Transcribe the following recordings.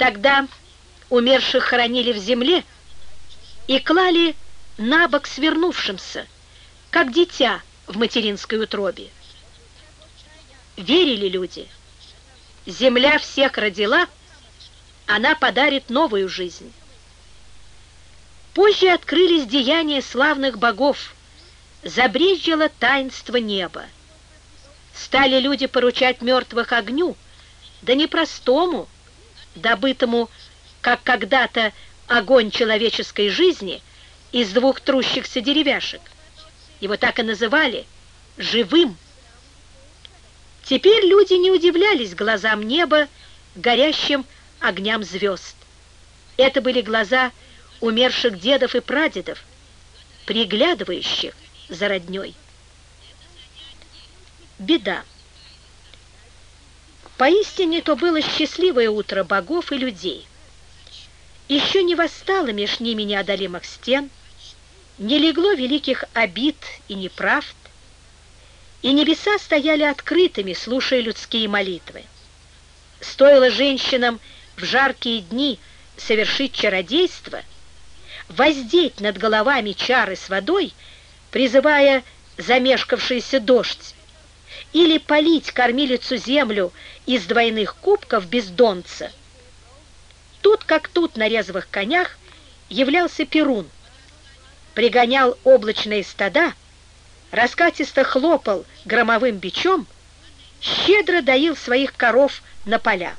Тогда умерших хоронили в земле и клали на бок свернувшимся, как дитя в материнской утробе. Верили люди: земля всех родила, она подарит новую жизнь. Позже открылись деяния славных богов, забрезжило таинство неба. Стали люди поручать мертвых огню, да не простому, добытому, как когда-то, огонь человеческой жизни из двух трущихся деревяшек. Его так и называли — живым. Теперь люди не удивлялись глазам неба, горящим огням звезд. Это были глаза умерших дедов и прадедов, приглядывающих за роднёй. Беда. Поистине то было счастливое утро богов и людей. Еще не восстало меж ними неодолимых стен, не легло великих обид и неправд, и небеса стояли открытыми, слушая людские молитвы. Стоило женщинам в жаркие дни совершить чародейство, воздеть над головами чары с водой, призывая замешкавшийся дождь, или полить кормилицу землю из двойных кубков без донца. Тут как тут на резвых конях являлся Перун, пригонял облачные стада, раскатисто хлопал громовым бичом, щедро доил своих коров на поля.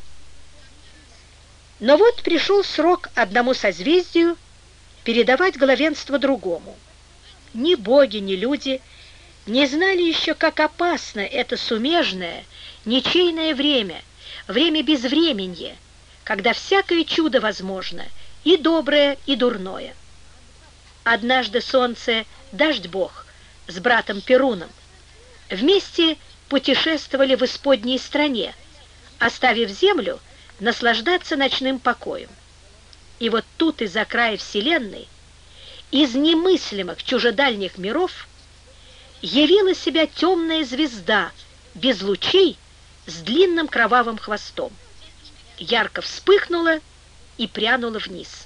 Но вот пришел срок одному созвездию передавать главенство другому. Ни боги, ни люди не знали еще, как опасно это сумежное, ничейное время, время безвременья, когда всякое чудо возможно, и доброе, и дурное. Однажды солнце, дождь-бог, с братом Перуном вместе путешествовали в исподней стране, оставив землю наслаждаться ночным покоем. И вот тут из-за края вселенной, из немыслимых чужедальних миров, явила себя темная звезда без лучей с длинным кровавым хвостом. Ярко вспыхнула и прянула вниз.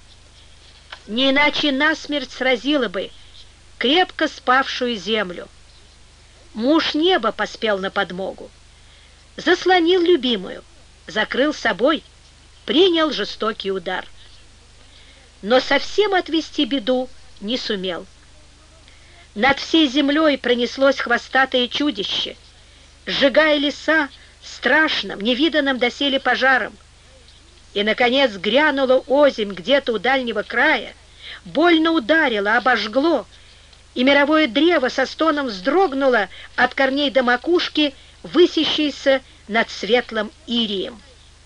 Не иначе насмерть сразила бы крепко спавшую землю. Муж неба поспел на подмогу, заслонил любимую, закрыл собой, принял жестокий удар. Но совсем отвести беду не сумел. Над всей землей пронеслось хвостатое чудище, сжигая леса страшным, невиданным доселе пожаром. И, наконец, грянуло озимь где-то у дальнего края, больно ударило, обожгло, и мировое древо со стоном вздрогнуло от корней до макушки, высящейся над светлым ирием.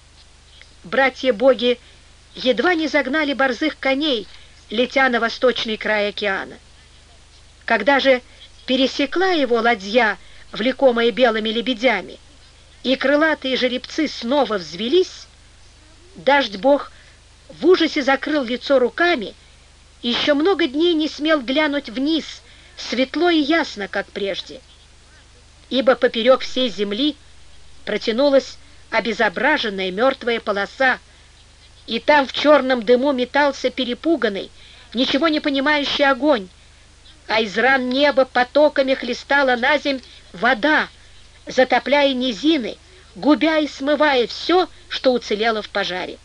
Братья-боги едва не загнали борзых коней, летя на восточный край океана. Когда же пересекла его ладья, влекомая белыми лебедями, и крылатые жеребцы снова взвелись, дождь-бог в ужасе закрыл лицо руками и еще много дней не смел глянуть вниз, светло и ясно, как прежде. Ибо поперек всей земли протянулась обезображенная мертвая полоса, и там в черном дыму метался перепуганный, ничего не понимающий огонь, а из ран неба потоками хлестала наземь вода, затопляя низины, губя и смывая все, что уцелело в пожаре.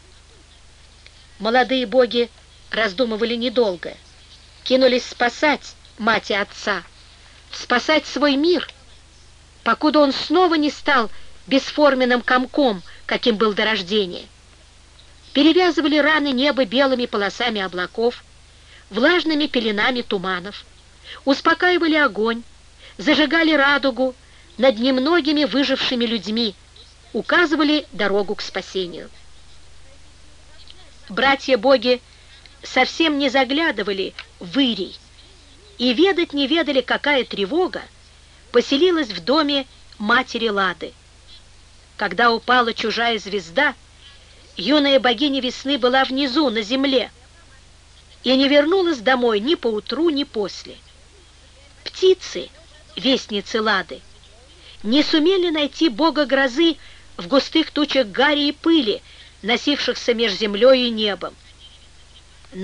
Молодые боги раздумывали недолго, кинулись спасать мать и отца, спасать свой мир, покуда он снова не стал бесформенным комком, каким был до рождения. Перевязывали раны неба белыми полосами облаков, влажными пеленами туманов, успокаивали огонь, зажигали радугу над немногими выжившими людьми, указывали дорогу к спасению. Братья-боги совсем не заглядывали в ирий и ведать не ведали, какая тревога поселилась в доме матери Лады. Когда упала чужая звезда, юная богиня весны была внизу, на земле, и не вернулась домой ни поутру, ни после. Птицы, вестницы Лады, не сумели найти бога грозы в густых тучах гари и пыли, носившихся меж землей и небом,